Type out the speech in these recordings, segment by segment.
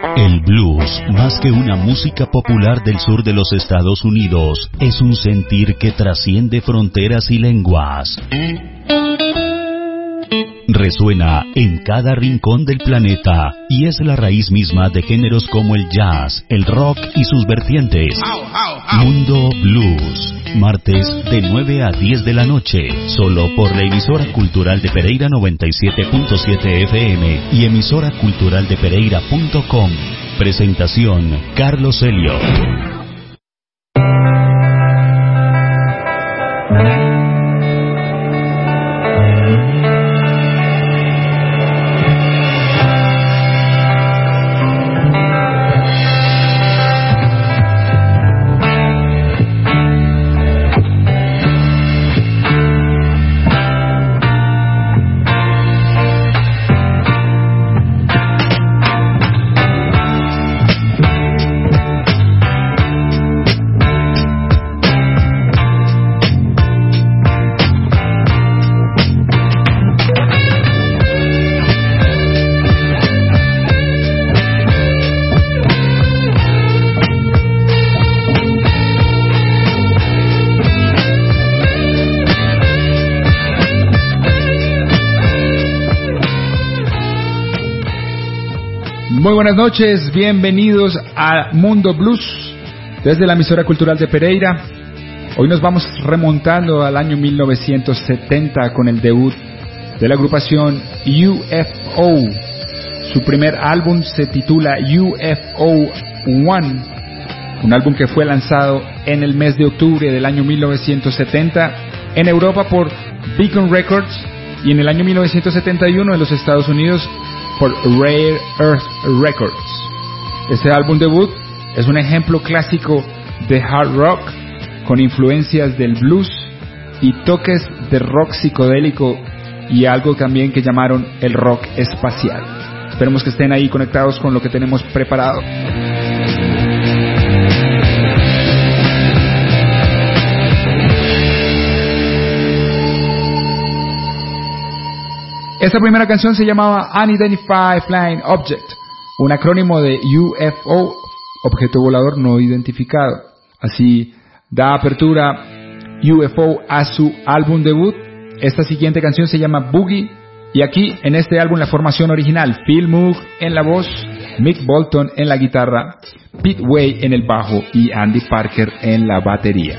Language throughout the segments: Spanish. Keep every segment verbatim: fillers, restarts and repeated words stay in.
El blues, más que una música popular del sur de los Estados Unidos, es un sentir que trasciende fronteras y lenguas. Resuena en cada rincón del planeta y es la raíz misma de géneros como el jazz, el rock y sus vertientes. Mundo Blues, martes de nueve a diez de la noche, solo por la emisora cultural de Pereira noventa y siete punto siete F M y emisora cultural de pereira punto com. Presentación, Carlos Elliott. Muy buenas noches, bienvenidos a Mundo Blues desde la emisora cultural de Pereira. Hoy nos vamos remontando al año mil novecientos setenta con el debut de la agrupación U F O. Su primer álbum se titula U F O uno, un álbum que fue lanzado en el mes de octubre del año mil novecientos setenta en Europa por Beacon Records y en el año mil novecientos setenta y uno en los Estados Unidos por Rare Earth Records. Este álbum debut es un ejemplo clásico de hard rock con influencias del blues y toques de rock psicodélico y algo también que llamaron el rock espacial. Esperemos que estén ahí conectados con lo que tenemos preparado. Esta primera canción se llamaba Unidentified Flying Object, un acrónimo de U F O, objeto volador no identificado. Así da apertura U F O a su álbum debut. Esta siguiente canción se llama Boogie, y aquí en este álbum la formación original: Phil Moog en la voz, Mick Bolton en la guitarra, Pete Way en el bajo y Andy Parker en la batería.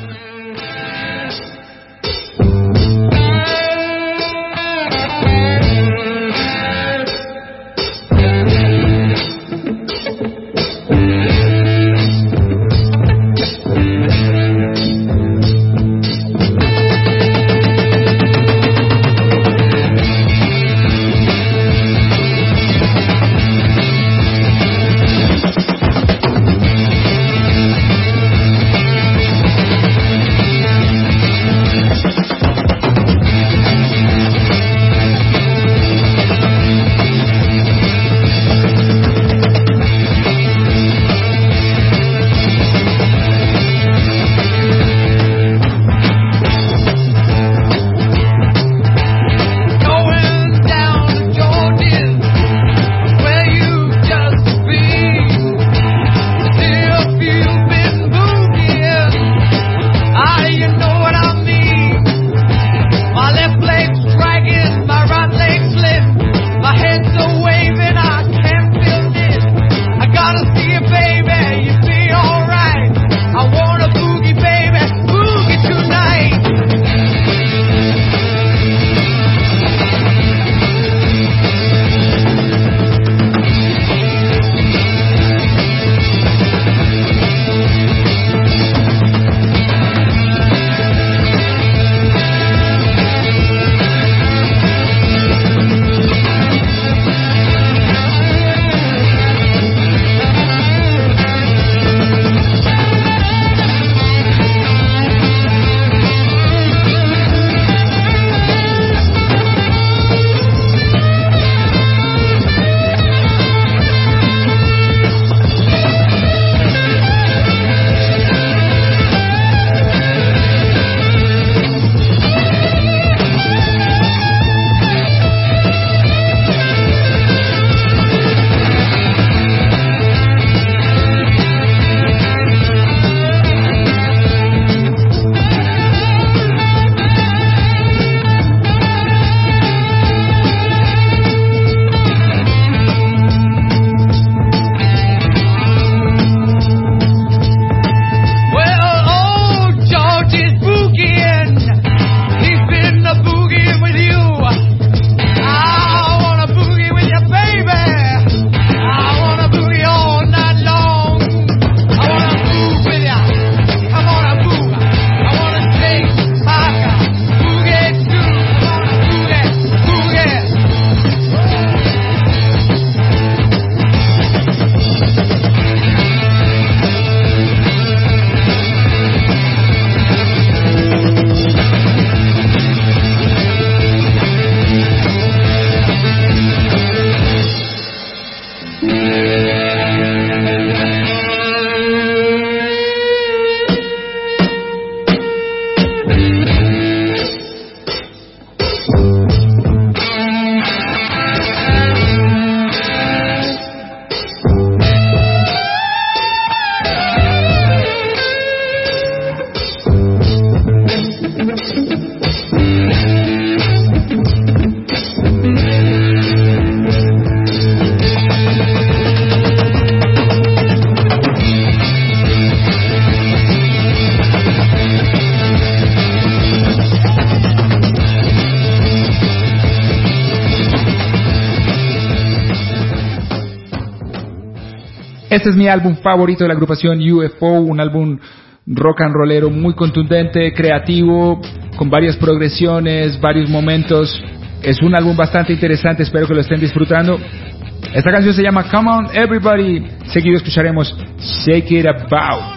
Este es mi álbum favorito de la agrupación U F O, un álbum rock and rollero muy contundente, creativo, con varias progresiones, varios momentos. Es un álbum bastante interesante, espero que lo estén disfrutando. Esta canción se llama Come On Everybody. Seguido escucharemos Shake It About.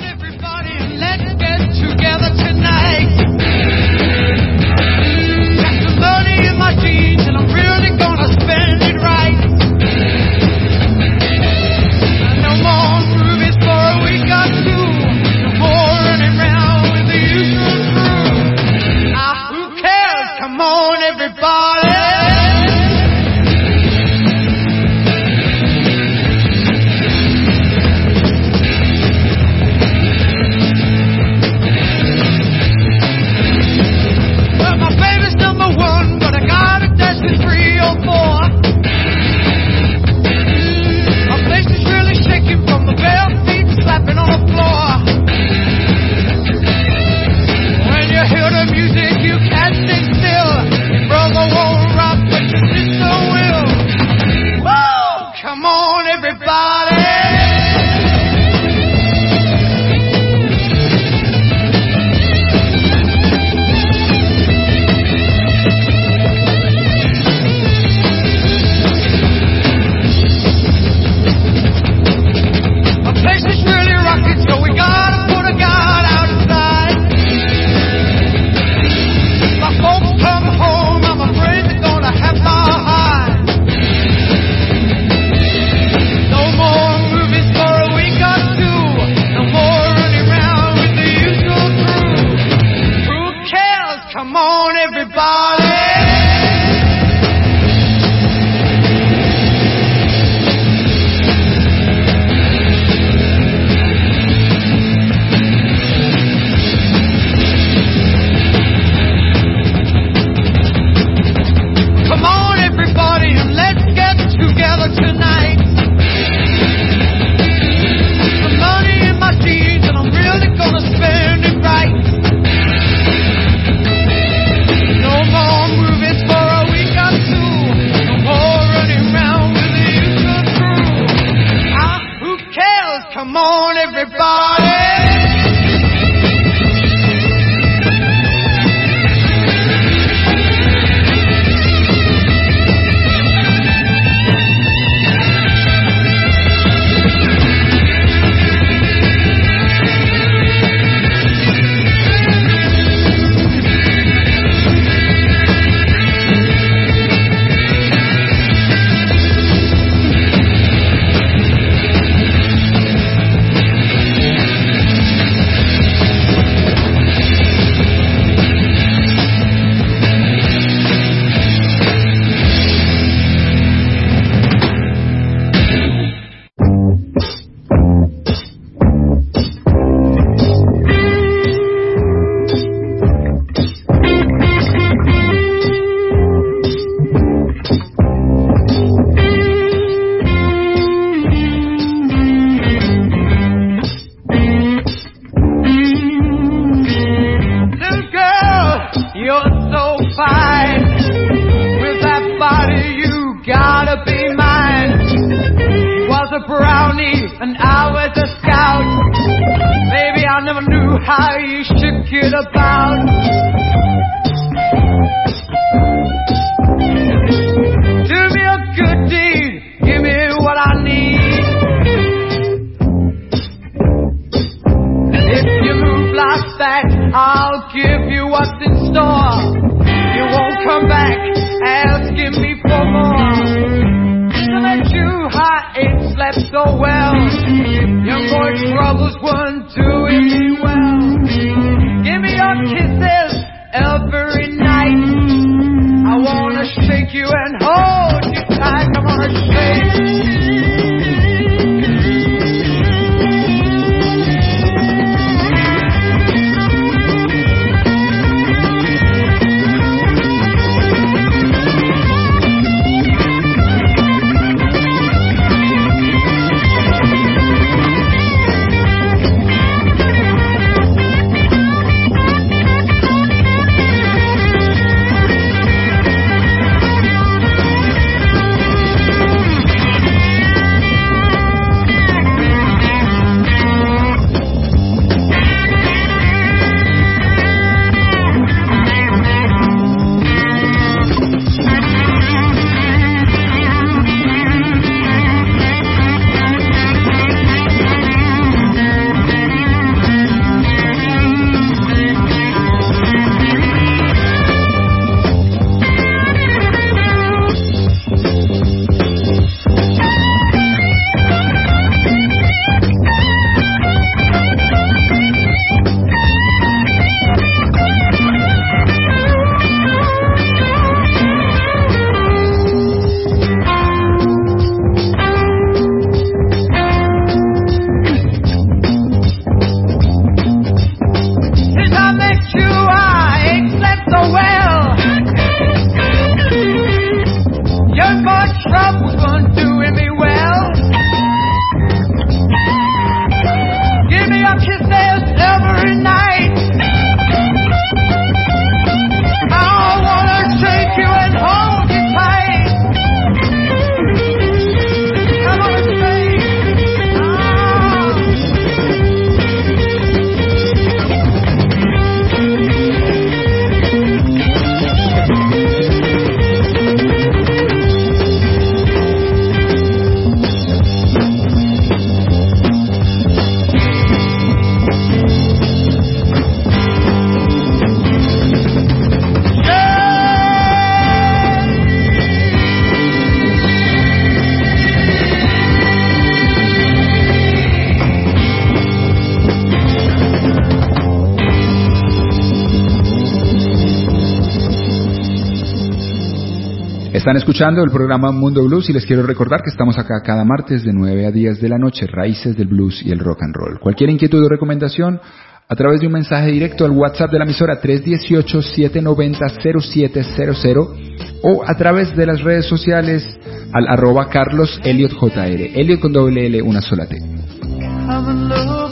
Están escuchando el programa Mundo Blues y les quiero recordar que estamos acá cada martes de nueve a diez de la noche, raíces del blues y el rock and roll. Cualquier inquietud o recomendación, a través de un mensaje directo al WhatsApp de la emisora tres uno ocho, siete nueve cero, cero siete cero cero o a través de las redes sociales al arroba Carlos Elliot J R, Elliot con doble L, una sola T. Come and look,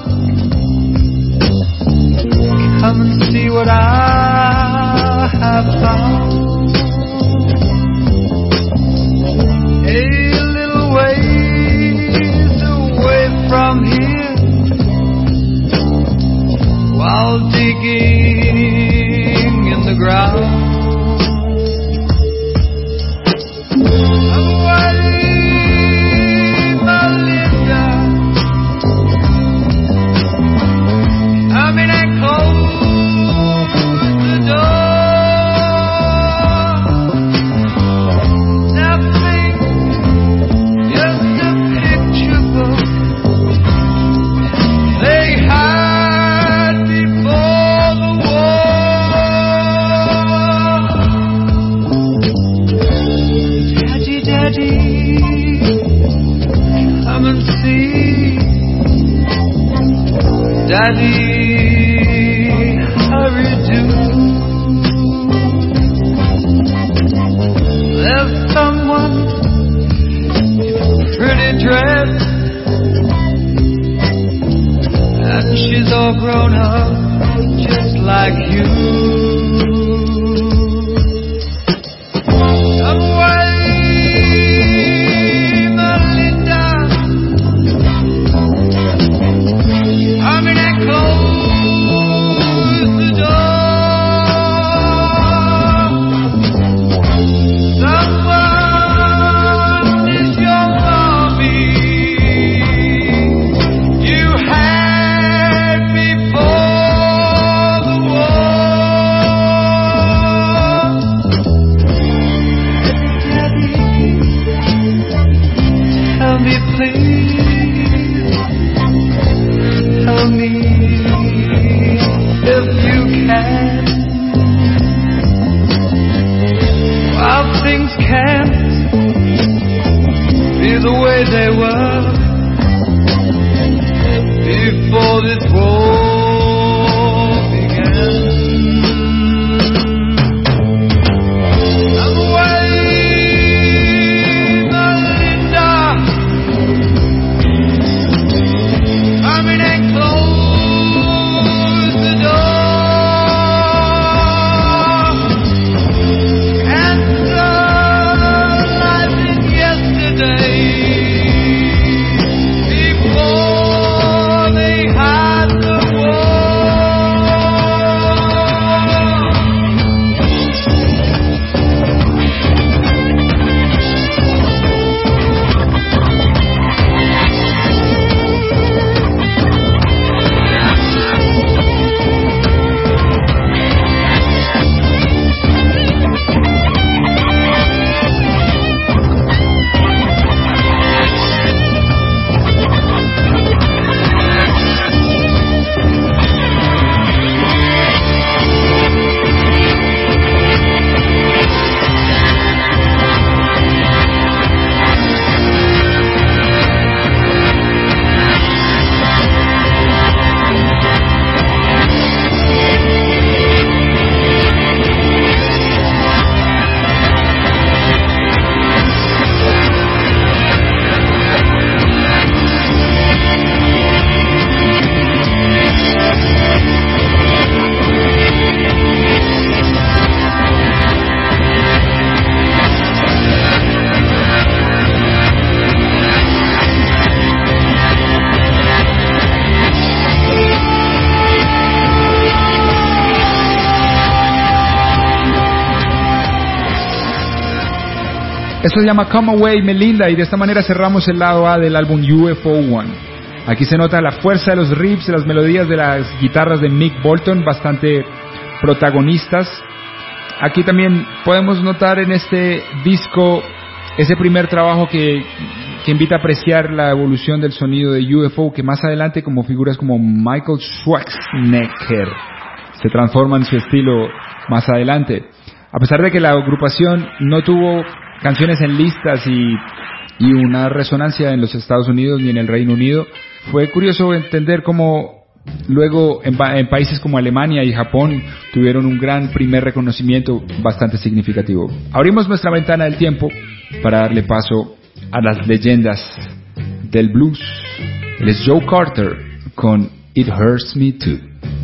come and see what I have found. A little ways away from here, while digging in the ground. Daddy, hurry do. There's someone in a pretty dress, and she's all grown up just like you. Esto se llama Come Away Melinda y de esta manera cerramos el lado A del álbum U F O uno. Aquí se nota la fuerza de los riffs, de las melodías de las guitarras de Mick Bolton, bastante protagonistas. Aquí también podemos notar en este disco ese primer trabajo que, que invita a apreciar la evolución del sonido de U F O, que más adelante como figuras como Michael Schwarzenegger se transforman en su estilo más adelante. A pesar de que la agrupación no tuvo canciones en listas y, y una resonancia en los Estados Unidos ni en el Reino Unido. Fue curioso entender cómo luego en, en países como Alemania y Japón tuvieron un gran primer reconocimiento bastante significativo. Abrimos nuestra ventana del tiempo para darle paso a las leyendas del blues. Él es Joe Carter con It Hurts Me Too.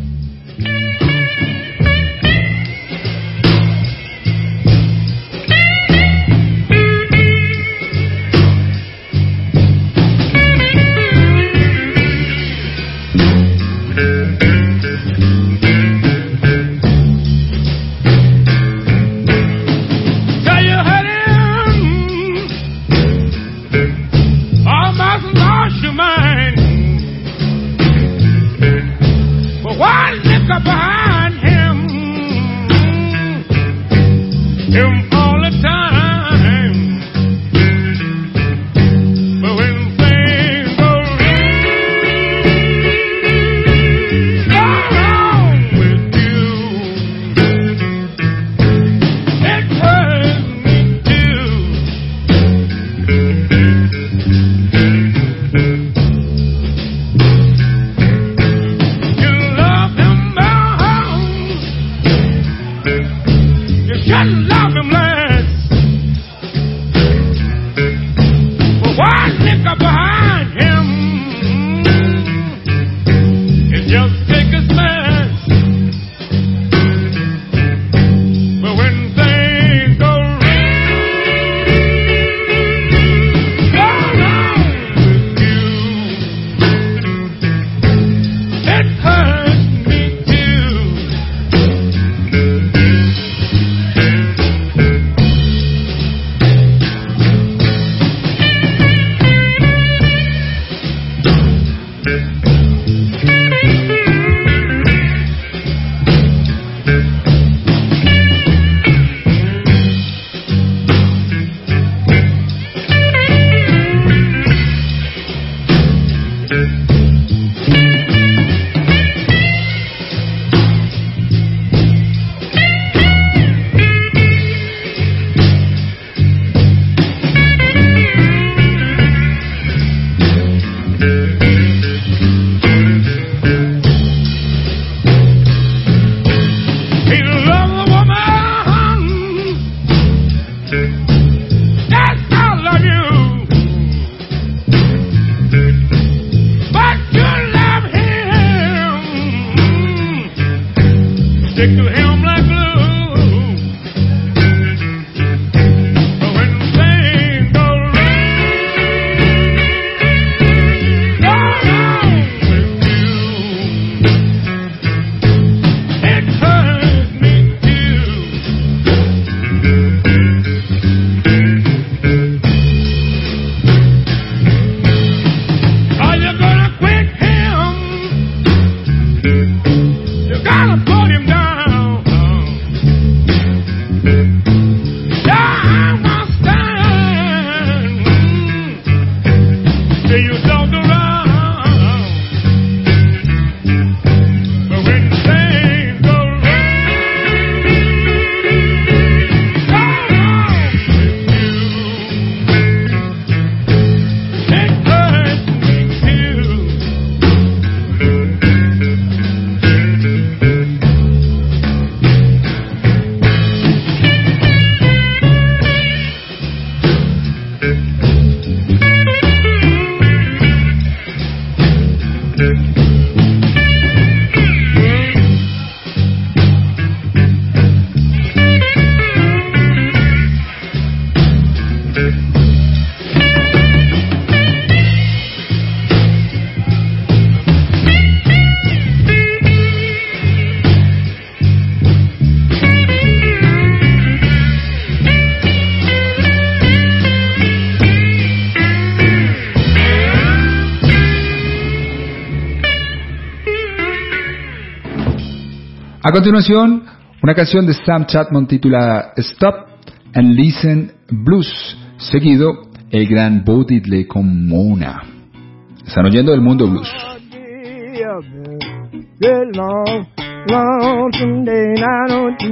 A continuación, una canción de Sam Chatmon titulada Stop and Listen Blues, seguido el gran Bo Diddley con Mona. Están oyendo el Mundo Blues. Good long, long day, I don't do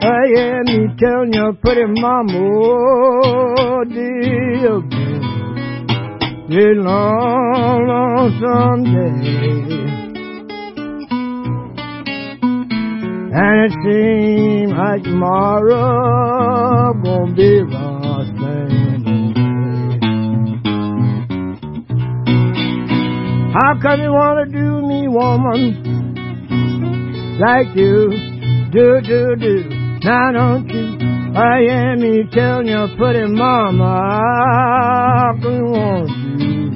I hear me telling your pretty mama, oh, dear, this long, long someday. And it seems like tomorrow gonna be the same day. How come you wanna do me, woman, like you do, do, do? Now don't you I hear me telling your pretty mama, how come you wanna do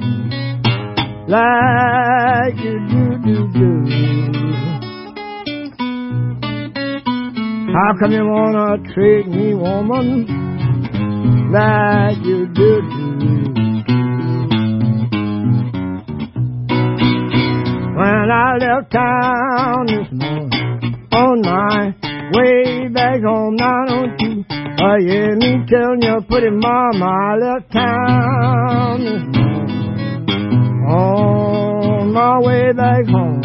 like you do, do, do? How come you wanna treat me, woman, like you do, do? When I left town this morning, on my way back home, now don't you I hear me telling your pretty mama, I left town this morning, on my way back home.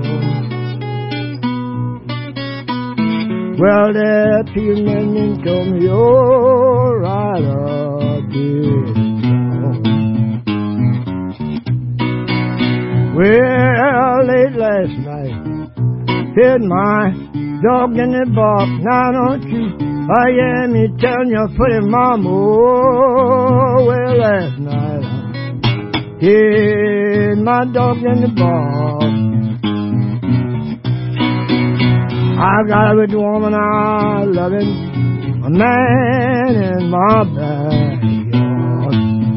Well, that two men told me, oh, right up this song. Well, late last night, hid my dog in the box. Now don't you, I hear me telling your pretty mama, oh, well, last night, I hid my dog in the box. I got a good woman I love him, a man in my backyard.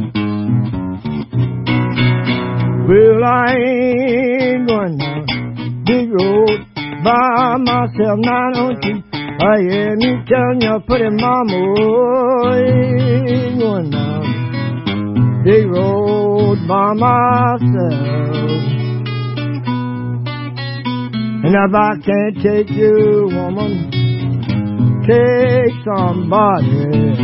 Well, I ain't going down big road by myself. Now don't you I hear me telling your pretty mama, oh, I ain't going down big road by myself. And if I can't take you, woman, take somebody else.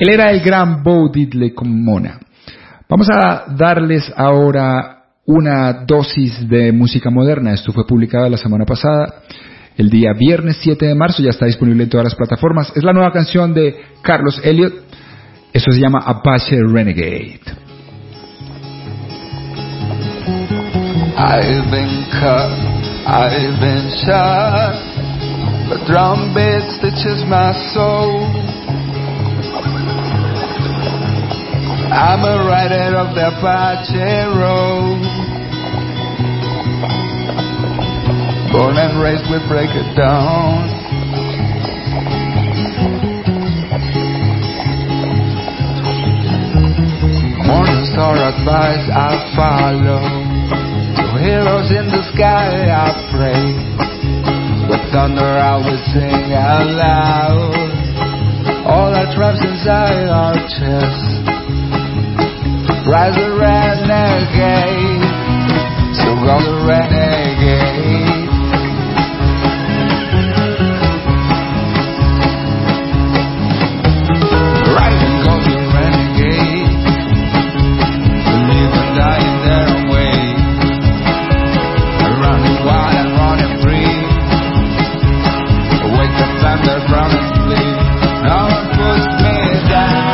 Él era el gran Bo Diddley con Mona. Vamos a darles ahora una dosis de música moderna. Esto fue publicado la semana pasada, el día viernes siete de marzo, ya está disponible en todas las plataformas. Es la nueva canción de Carlos Elliott. Eso se llama Apache Renegade. I've been cut, I've been shot, but drum beat stitches my soul. I'm a rider of the Apache road, born and raised with break it down. Morning star advice I follow, to heroes in the sky I pray, with thunder I will sing out loud, all that traps inside our chests. Rise a renegade, so go the renegade. Rise and go the renegade, live and die in their own way, running wild and running free. Wake up thunder, brown and bleed. No one puts me down.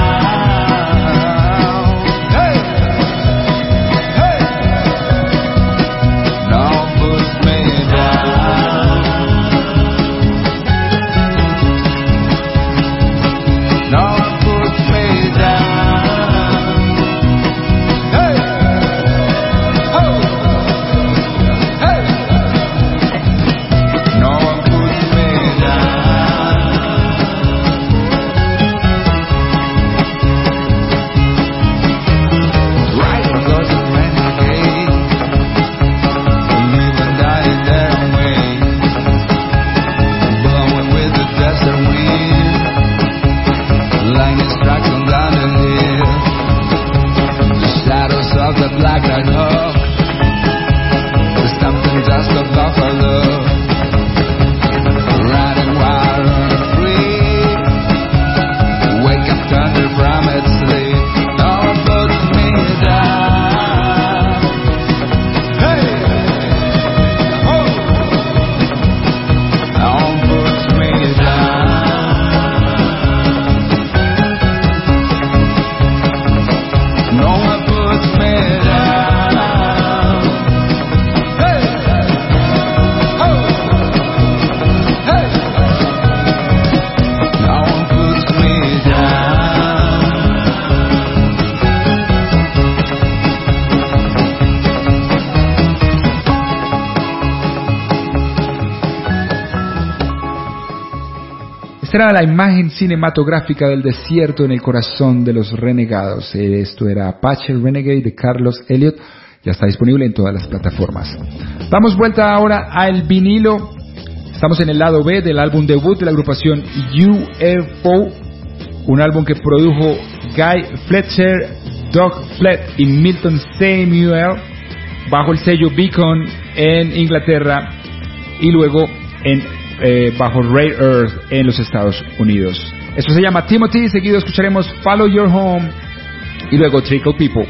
Esta era la imagen cinematográfica del desierto en el corazón de los renegados. Esto era Apache Renegade de Carlos Elliott. Ya está disponible en todas las plataformas. Damos vuelta ahora al vinilo. Estamos en el lado B del álbum debut de la agrupación U F O, un álbum que produjo Guy Fletcher, Doug Flett y Milton Samuel bajo el sello Beacon en Inglaterra y luego en Eh, bajo Rare Earth en los Estados Unidos. Esto se llama Timothy, seguido escucharemos Follow Your Home y luego Trickle People.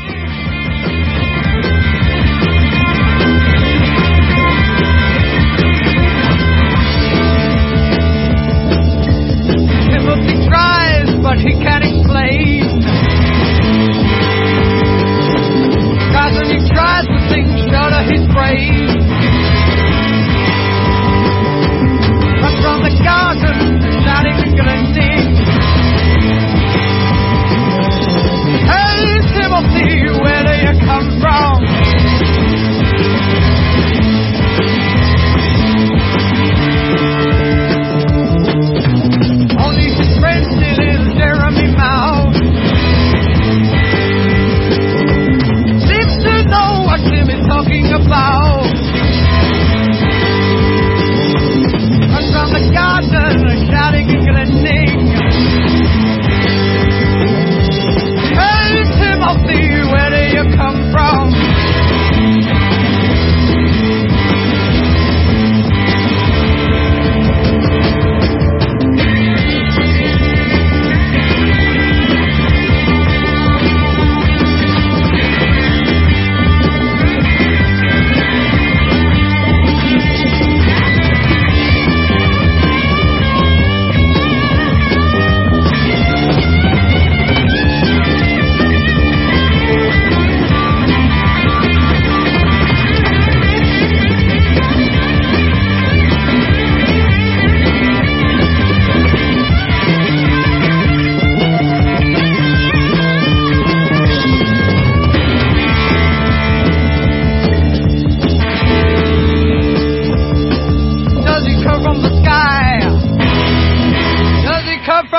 Timothy tries, but he can't explain. Cause when he tries to think, shut of his brain. From the garden, not even gonna sing. Hey, Timothy!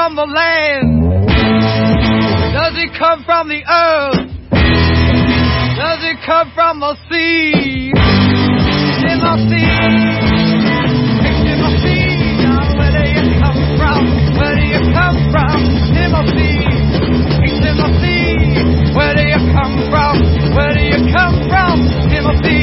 from the land? Does he come from the earth? Does he come from the sea? Timothy, Timothy, where do you come from? Where do you come from? Timothy, Timothy, where do you come from? Where do you come from? Timothy.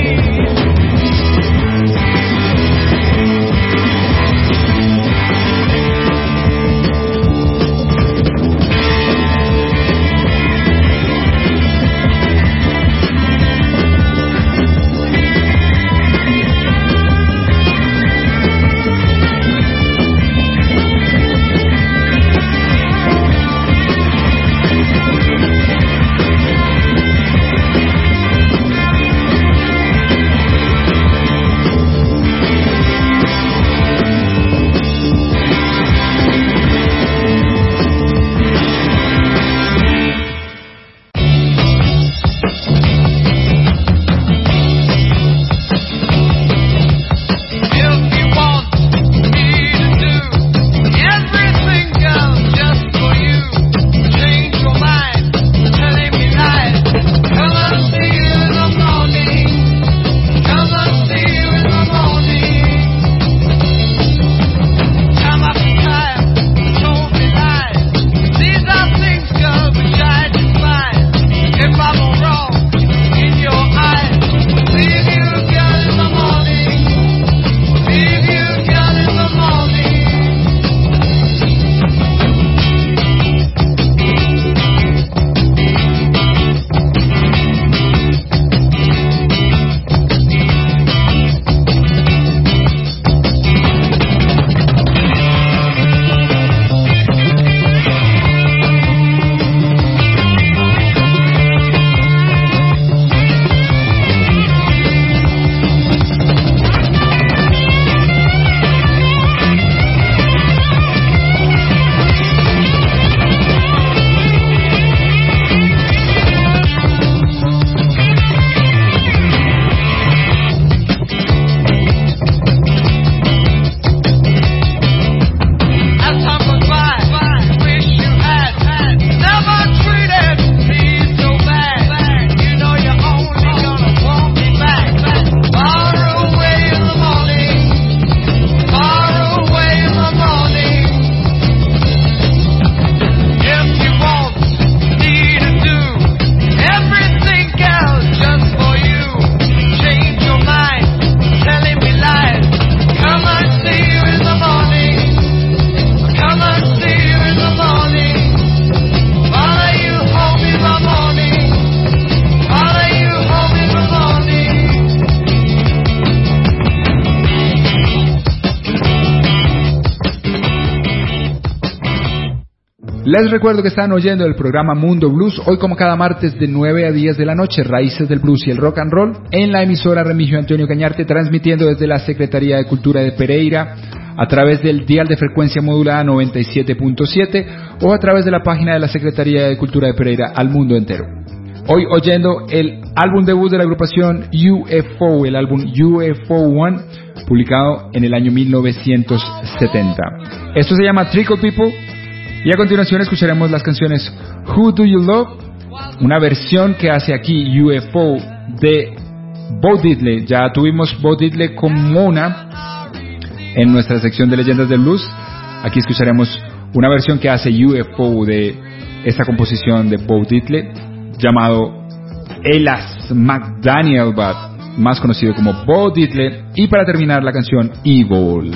Les recuerdo que están oyendo el programa Mundo Blues, hoy como cada martes de nueve a diez de la noche, Raíces del Blues y el Rock and Roll, en la emisora Remigio Antonio Cañarte, transmitiendo desde la Secretaría de Cultura de Pereira, a través del dial de frecuencia modulada noventa y siete punto siete o a través de la página de la Secretaría de Cultura de Pereira al mundo entero. Hoy oyendo el álbum debut de la agrupación U F O, el álbum U F O uno, publicado en el año mil novecientos setenta. Esto se llama Trickle People. Y a continuación escucharemos las canciones Who Do You Love, una versión que hace aquí U F O de Bo Diddley. Ya tuvimos Bo Diddley con Mona en nuestra sección de Leyendas del Blues. Aquí escucharemos una versión que hace U F O de esta composición de Bo Diddley, llamado Elas McDaniel, but más conocido como Bo Diddley. Y para terminar, la canción Evil.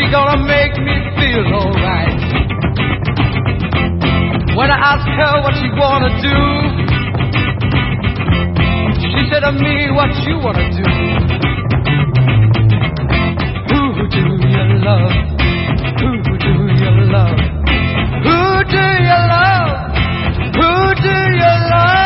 She's gonna make me feel alright. When I asked her what she wanna do, she said to me, what you wanna do? Who do you love? Who do you love? Who do you love? Who do you love?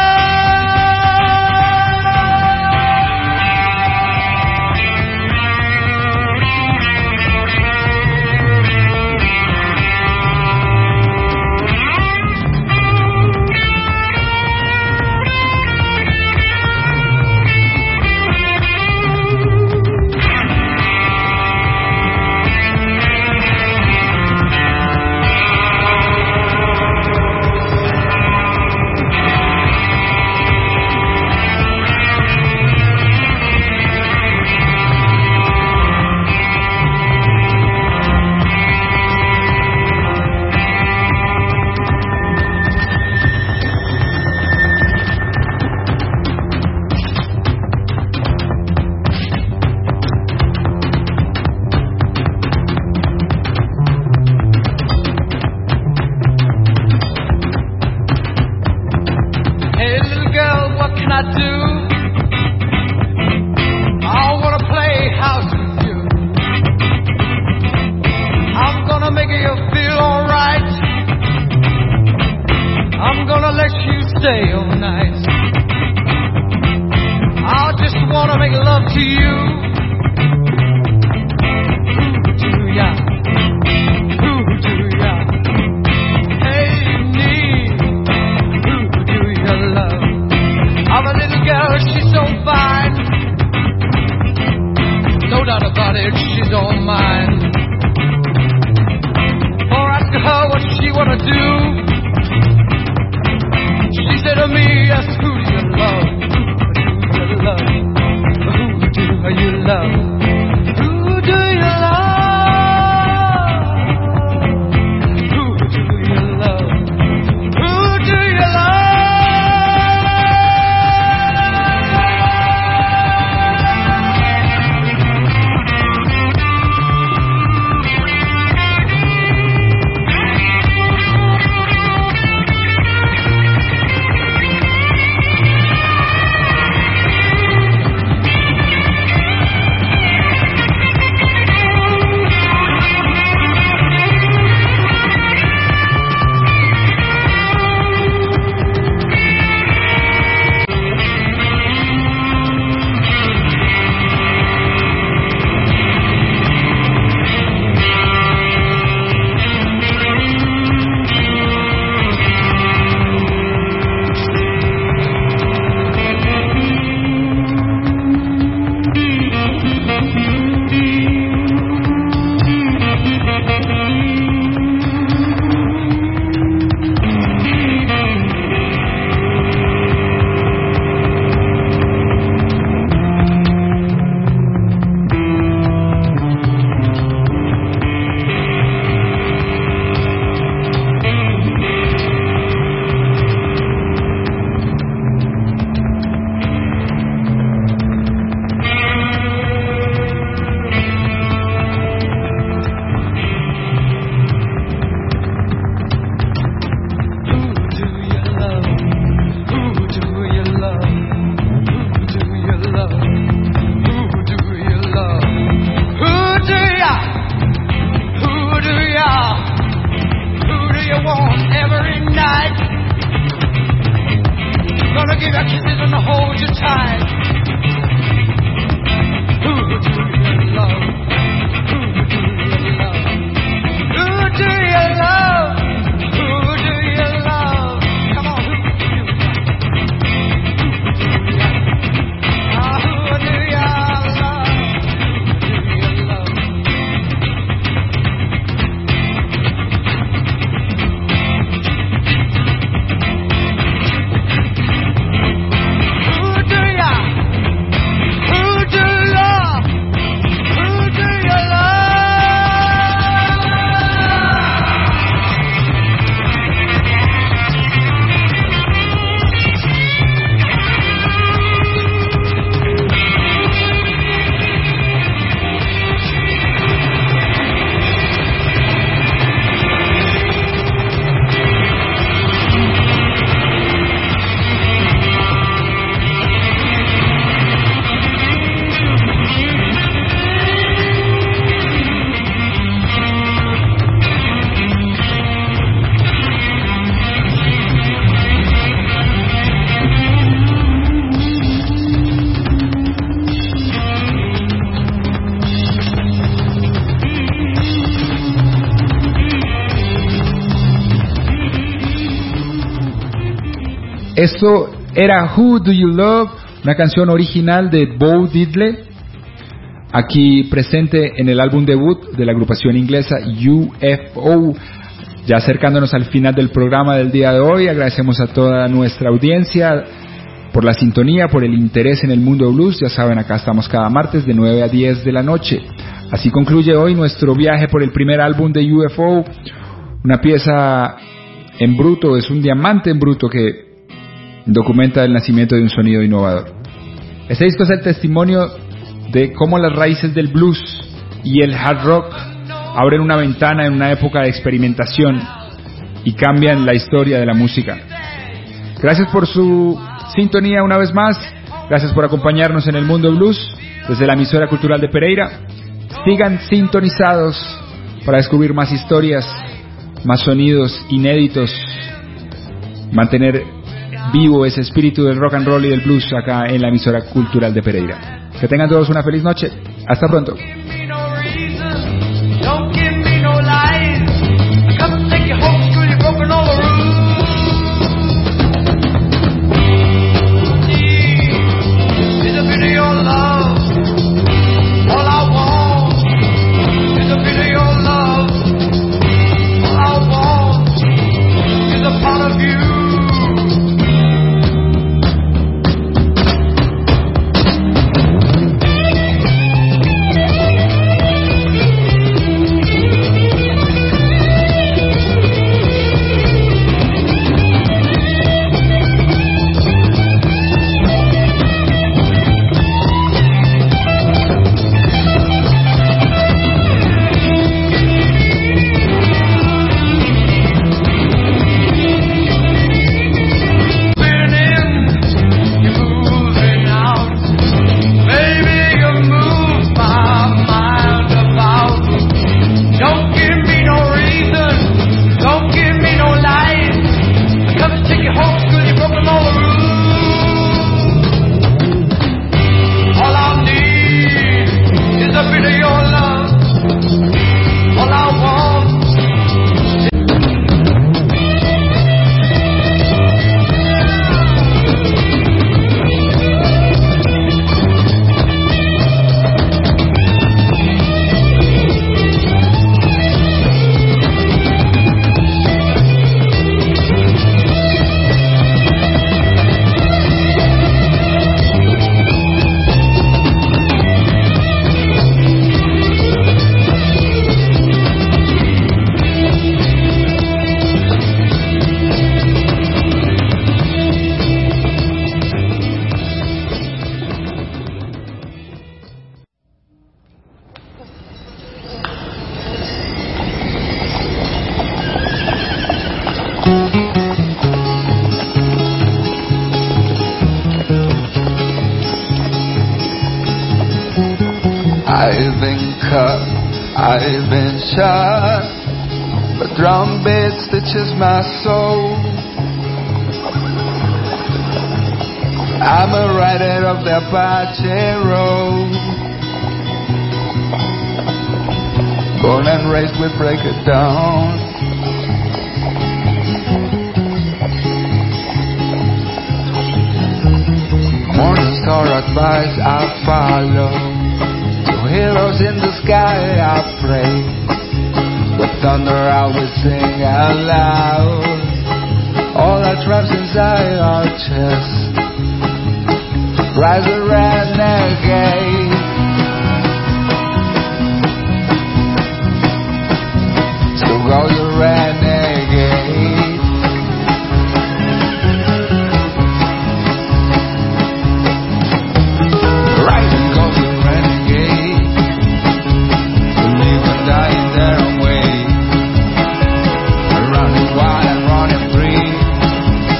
Who do Esto era Who Do You Love, una canción original de Bo Diddley, aquí presente en el álbum debut de la agrupación inglesa U F O. Ya acercándonos al final del programa del día de hoy, agradecemos a toda nuestra audiencia por la sintonía, por el interés en el mundo blues. Ya saben, acá estamos cada martes de nueve a diez de la noche. Así concluye hoy nuestro viaje por el primer álbum de U F O, una pieza en bruto, es un diamante en bruto que documenta el nacimiento de un sonido innovador. Este disco es el testimonio de cómo las raíces del blues y el hard rock abren una ventana en una época de experimentación y cambian la historia de la música. Gracias por su sintonía una vez más, gracias por acompañarnos en el mundo blues desde la emisora cultural de Pereira. Sigan sintonizados para descubrir más historias, más sonidos inéditos, mantener vivo ese espíritu del rock and roll y del blues acá en la emisora cultural de Pereira. Que tengan todos una feliz noche. Hasta pronto. I've been cut, I've been shot, but drum beat stitches my soul. I'm a rider of the Apache road, born and raised with break it down. Morning star advice I follow, heroes in the sky I pray, with thunder I will sing out loud, all that traps inside our chest. Rise a renegade, so go you renegade.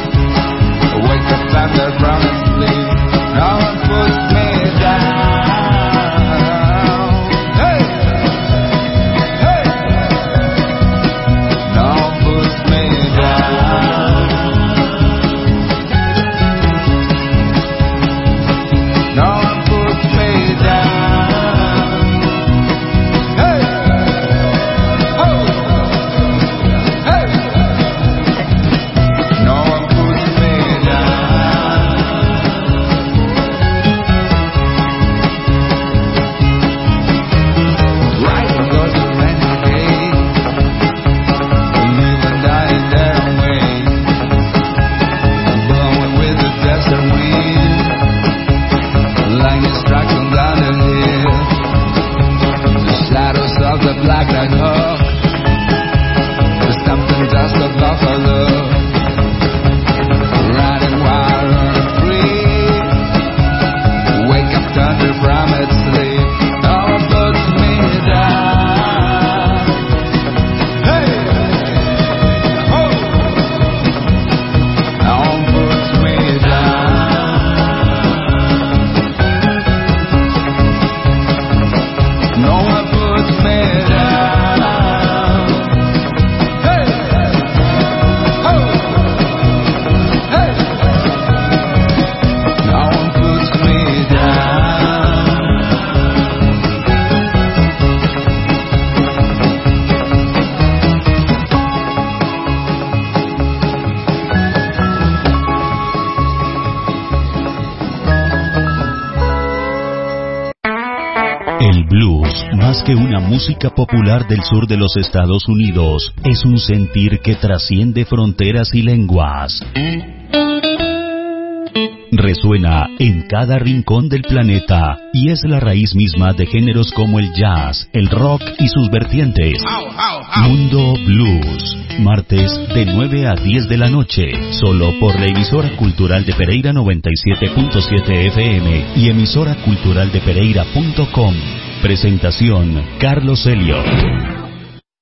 Brown and bleed, no one puts me down. rock. The stamping dust of buffalo, riding wild and free. Wake up, thunder from its sleep. Oh, it puts me down. Hey, oh, oh, it puts me down. No, it puts me down. Hey, oh, hey, no, it puts me down. El blues, más que una música popular del sur de los Estados Unidos, es un sentir que trasciende fronteras y lenguas. Resuena en cada rincón del planeta y es la raíz misma de géneros como el jazz, el rock y sus vertientes. Mundo Blues, martes de nueve a diez de la noche, solo por la emisora cultural de Pereira noventa y siete punto siete F M y emisora cultural de Pereira punto com. Presentación Carlos Elliot.